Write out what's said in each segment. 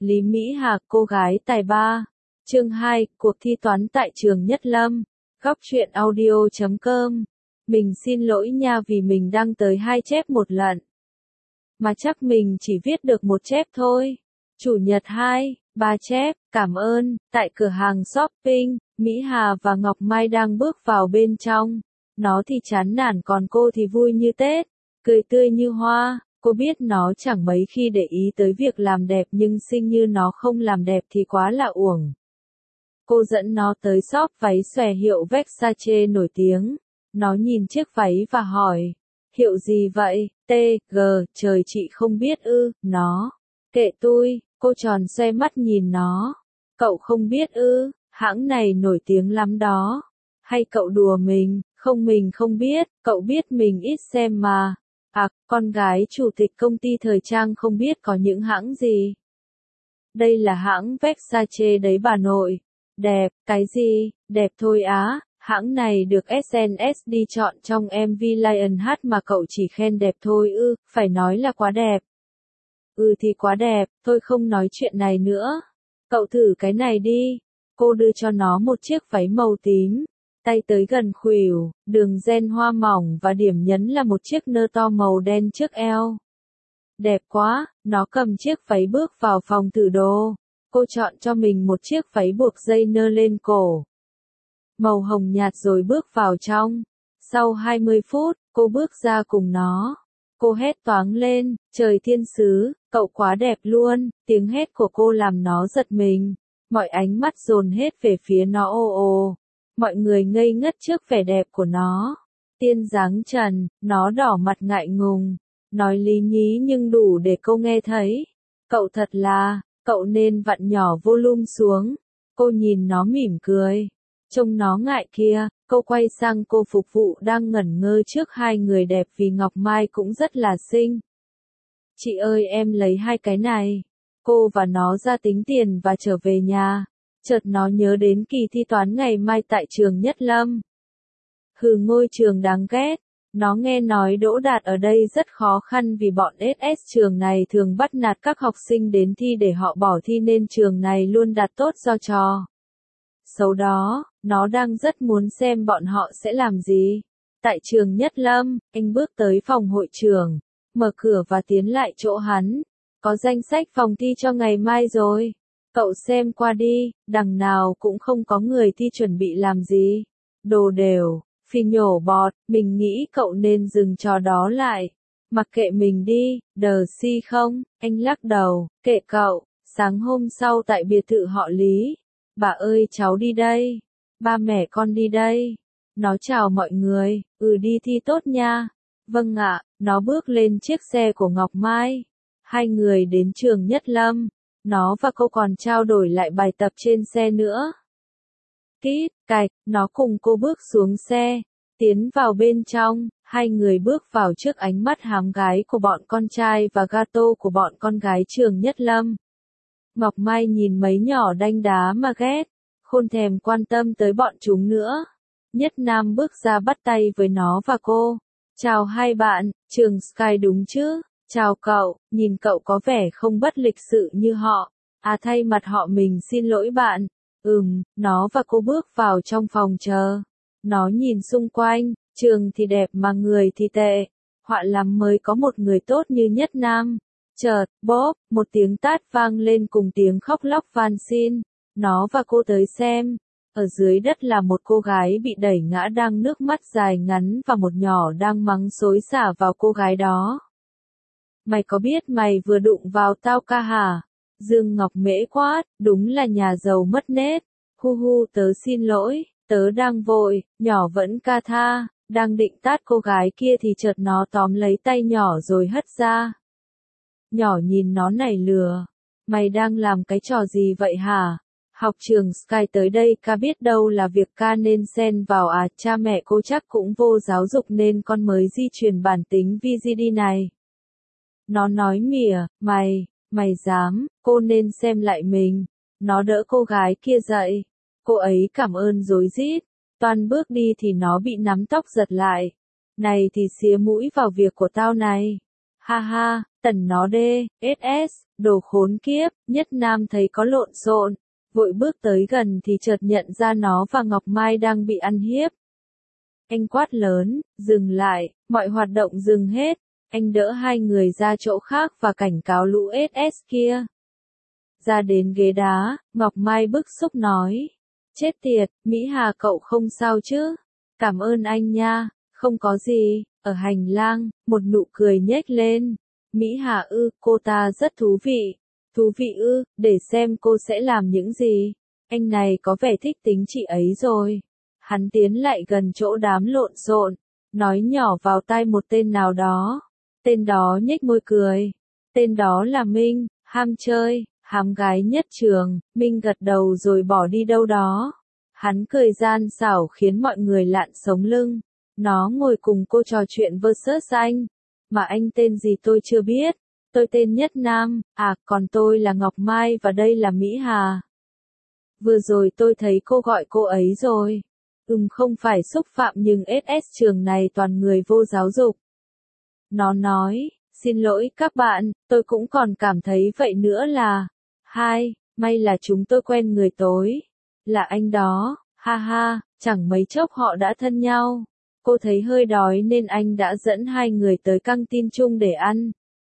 Lý Mỹ Hà, cô gái tài ba. Chương 2, cuộc thi toán tại trường Nhất Lâm. Góc truyện audio.com. Mình xin lỗi nha vì mình đăng tới 2 chép một lần. Mà chắc mình chỉ viết được 1 chép thôi. Chủ nhật 2, 3 chép, cảm ơn. Tại cửa hàng shopping, Mỹ Hà và Ngọc Mai đang bước vào bên trong. Nó thì chán nản còn cô thì vui như Tết, cười tươi như hoa. Cô biết nó chẳng mấy khi để ý tới việc làm đẹp nhưng xinh như nó không làm đẹp thì quá là uổng. Cô dẫn nó tới shop váy xòe hiệu Versace nổi tiếng. Nó nhìn chiếc váy và hỏi, hiệu gì vậy? TG, trời chị không biết ư? Nó, kệ tôi. Cô tròn xoe mắt nhìn nó. Cậu không biết ư? Hãng này nổi tiếng lắm đó. Hay cậu đùa mình? Không, mình không biết, cậu biết mình ít xem mà. À, con gái chủ tịch công ty thời trang không biết có những hãng gì. Đây là hãng Versace đấy bà nội. Đẹp, cái gì? Đẹp thôi á. Hãng này được SNSD chọn trong MV Lionheart mà cậu chỉ khen đẹp thôi ư? Phải nói là quá đẹp. Ừ thì quá đẹp, tôi không nói chuyện này nữa. Cậu thử cái này đi. Cô đưa cho nó một chiếc váy màu tím. Tay tới gần khuỷu, đường ren hoa mỏng và điểm nhấn là một chiếc nơ to màu đen trước eo. Đẹp quá, nó cầm chiếc váy bước vào phòng thử đồ. Cô chọn cho mình một chiếc váy buộc dây nơ lên cổ. Màu hồng nhạt rồi bước vào trong. Sau 20 phút, cô bước ra cùng nó. Cô hét toáng lên, trời thiên sứ, cậu quá đẹp luôn. Tiếng hét của cô làm nó giật mình. Mọi ánh mắt dồn hết về phía nó ồ ồ. Mọi người ngây ngất trước vẻ đẹp của nó. Tiên dáng trần, nó đỏ mặt ngại ngùng. Nói lý nhí nhưng đủ để cô nghe thấy. Cậu thật là, cậu nên vặn nhỏ volume xuống. Cô nhìn nó mỉm cười. Trông nó ngại kia, cô quay sang cô phục vụ đang ngẩn ngơ trước 2 người đẹp vì Ngọc Mai cũng rất là xinh. Chị ơi em lấy 2 cái này. Cô và nó ra tính tiền và trở về nhà. Chợt nó nhớ đến kỳ thi toán ngày mai tại trường Nhất Lâm. Hừ, ngôi trường đáng ghét. Nó nghe nói đỗ đạt ở đây rất khó khăn vì bọn SS trường này thường bắt nạt các học sinh đến thi để họ bỏ thi nên trường này luôn đặt tốt do trò xấu đó. Nó đang rất muốn xem bọn họ sẽ làm gì. Tại trường Nhất Lâm, anh bước tới phòng hội trưởng, mở cửa và tiến lại chỗ hắn. Có danh sách phòng thi cho ngày mai rồi. Cậu xem qua đi, đằng nào cũng không có người thi chuẩn bị làm gì. Đồ đều, phì nhổ bọt, mình nghĩ cậu nên dừng trò đó lại. Mặc kệ mình đi, đờ si không, anh lắc đầu, kệ cậu. Sáng hôm sau tại biệt thự họ Lý. Bà ơi cháu đi đây. Ba mẹ con đi đây. Nó chào mọi người, đi thi tốt nha. Vâng ạ, nó bước lên chiếc xe của Ngọc Mai. 2 người đến trường Nhất Lâm. Nó và cô còn trao đổi lại bài tập trên xe nữa. Kít, cạch, nó cùng cô bước xuống xe. Tiến vào bên trong, 2 người bước vào trước ánh mắt hám gái của bọn con trai và gato của bọn con gái trường Nhất Lâm. Ngọc Mai nhìn mấy nhỏ đanh đá mà ghét, không thèm quan tâm tới bọn chúng nữa. Nhất Nam bước ra bắt tay với nó và cô. Chào 2 bạn, trường Sky đúng chứ? Chào cậu, nhìn cậu có vẻ không bất lịch sự như họ. À thay mặt họ mình xin lỗi bạn. Nó và cô bước vào trong phòng chờ. Nó nhìn xung quanh, trường thì đẹp mà người thì tệ. Họa lắm mới có một người tốt như Nhất Nam. Chợt, bóp, một tiếng tát vang lên cùng tiếng khóc lóc van xin. Nó và cô tới xem. Ở dưới đất là một cô gái bị đẩy ngã đang nước mắt dài ngắn và một nhỏ đang mắng xối xả vào cô gái đó. Mày có biết mày vừa đụng vào tao ca hả? Dương Ngọc Mễ quát, đúng là nhà giàu mất nết. Hu hu, tớ xin lỗi, tớ đang vội, nhỏ vẫn ca tha. Đang định tát cô gái kia thì chợt nó tóm lấy tay nhỏ rồi hất ra. Nhỏ nhìn nó nảy lừa. Mày đang làm cái trò gì vậy hả? Học trường Sky tới đây ca biết đâu là việc ca nên xen vào à, cha mẹ cô chắc cũng vô giáo dục nên con mới di truyền bản tính VGD này. Nó nói mỉa, mày dám, cô nên xem lại mình. Nó đỡ cô gái kia dậy. Cô ấy cảm ơn rối rít. Toan bước đi thì nó bị nắm tóc giật lại. Này thì xía mũi vào việc của tao này. Ha ha, tẩn nó đê, SS, Đồ khốn kiếp, Nhất Nam thấy có lộn xộn, vội bước tới gần thì chợt nhận ra nó và Ngọc Mai đang bị ăn hiếp. Anh quát lớn, dừng lại, mọi hoạt động dừng hết, anh đỡ hai người ra chỗ khác và cảnh cáo lũ SS kia. Ra đến ghế đá, Ngọc Mai bức xúc nói. Chết tiệt, Mỹ Hà cậu không sao chứ? Cảm ơn anh nha, không có gì. Ở hành lang, một nụ cười nhếch lên. Mỹ Hà ư, cô ta rất thú vị. Thú vị ư, để xem cô sẽ làm những gì. Anh này có vẻ thích tính chị ấy rồi. Hắn tiến lại gần chỗ đám lộn xộn, nói nhỏ vào tai một tên nào đó. Tên đó nhếch môi cười. Tên đó là Minh, ham chơi, hám gái nhất trường. Minh gật đầu rồi bỏ đi đâu đó. Hắn cười gian xảo khiến mọi người lạn sống lưng. Nó ngồi cùng cô trò chuyện versus anh. Mà anh tên gì tôi chưa biết. Tôi tên Nhất Nam, còn tôi là Ngọc Mai và đây là Mỹ Hà. Vừa rồi tôi thấy cô gọi cô ấy rồi. Không phải xúc phạm nhưng SS trường này toàn người vô giáo dục. Nó nói, xin lỗi các bạn, tôi cũng còn cảm thấy vậy nữa là. May là chúng tôi quen người tối. Là anh đó, ha ha, chẳng mấy chốc họ đã thân nhau. Cô thấy hơi đói nên anh đã dẫn hai người tới căng tin chung để ăn.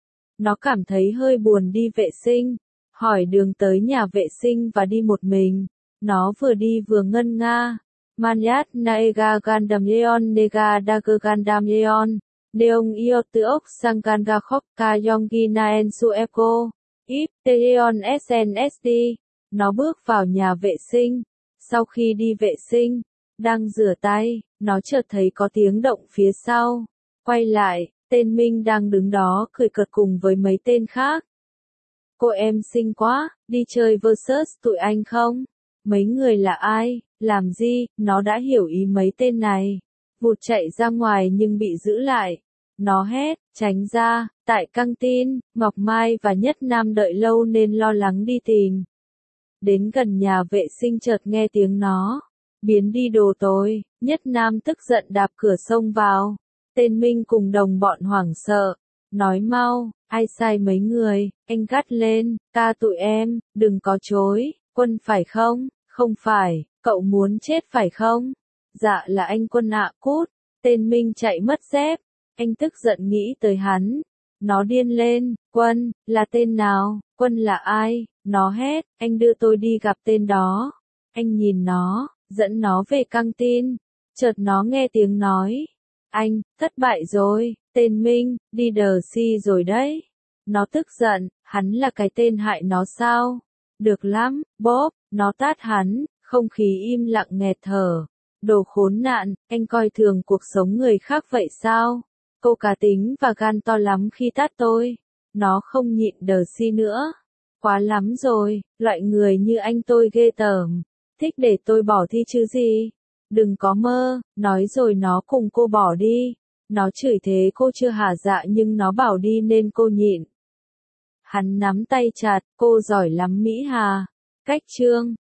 Nó cảm thấy hơi buồn đi vệ sinh, hỏi đường tới nhà vệ sinh và đi một mình. Nó vừa đi vừa ngân nga. Manyat naega gandam leon nega dager gandam leon. Neong iotuok sangkanga khok ka yongi naen sueko. Ip teon snsd. Nó bước vào nhà vệ sinh. Sau khi đi vệ sinh, đang rửa tay, nó chợt thấy có tiếng động phía sau. Quay lại, tên Minh đang đứng đó cười cợt cùng với mấy tên khác. Cô em xinh quá, đi chơi versus tụi anh không? Mấy người là ai, làm gì, nó đã hiểu ý mấy tên này. Vụt chạy ra ngoài nhưng bị giữ lại. Nó hét, tránh ra, tại căng tin, Ngọc Mai và Nhất Nam đợi lâu nên lo lắng đi tìm. Đến gần nhà vệ sinh chợt nghe tiếng nó. Biến đi đồ tối, Nhất Nam tức giận đạp cửa xông vào. Tên Minh cùng đồng bọn hoảng sợ. Nói mau, ai sai mấy người, anh gắt lên, ca tụi em, đừng có chối, Quân phải không? Không phải, cậu muốn chết phải không? Dạ là anh Quân ạ cút. Tên Minh chạy mất dép. Anh tức giận nghĩ tới hắn. Nó điên lên, Quân, là tên nào? Quân là ai? Nó hét, anh đưa tôi đi gặp tên đó. Anh nhìn nó, dẫn nó về căng tin. Chợt nó nghe tiếng nói. Anh, thất bại rồi, tên Minh, đi đờ si rồi đấy. Nó tức giận, hắn là cái tên hại nó sao? Được lắm, bóp, nó tát hắn, không khí im lặng nghẹt thở. Đồ khốn nạn, anh coi thường cuộc sống người khác vậy sao? Cô cá tính và gan to lắm khi tát tôi. Nó không nhịn đờ si nữa. Quá lắm rồi, loại người như anh tôi ghê tởm. Thích để tôi bỏ thi chứ gì? Đừng có mơ, nói rồi nó cùng cô bỏ đi. Nó chửi thế cô chưa hả dạ nhưng nó bảo đi nên cô nhịn. Hắn nắm tay chặt, cô giỏi lắm Mỹ Hà. Cách chương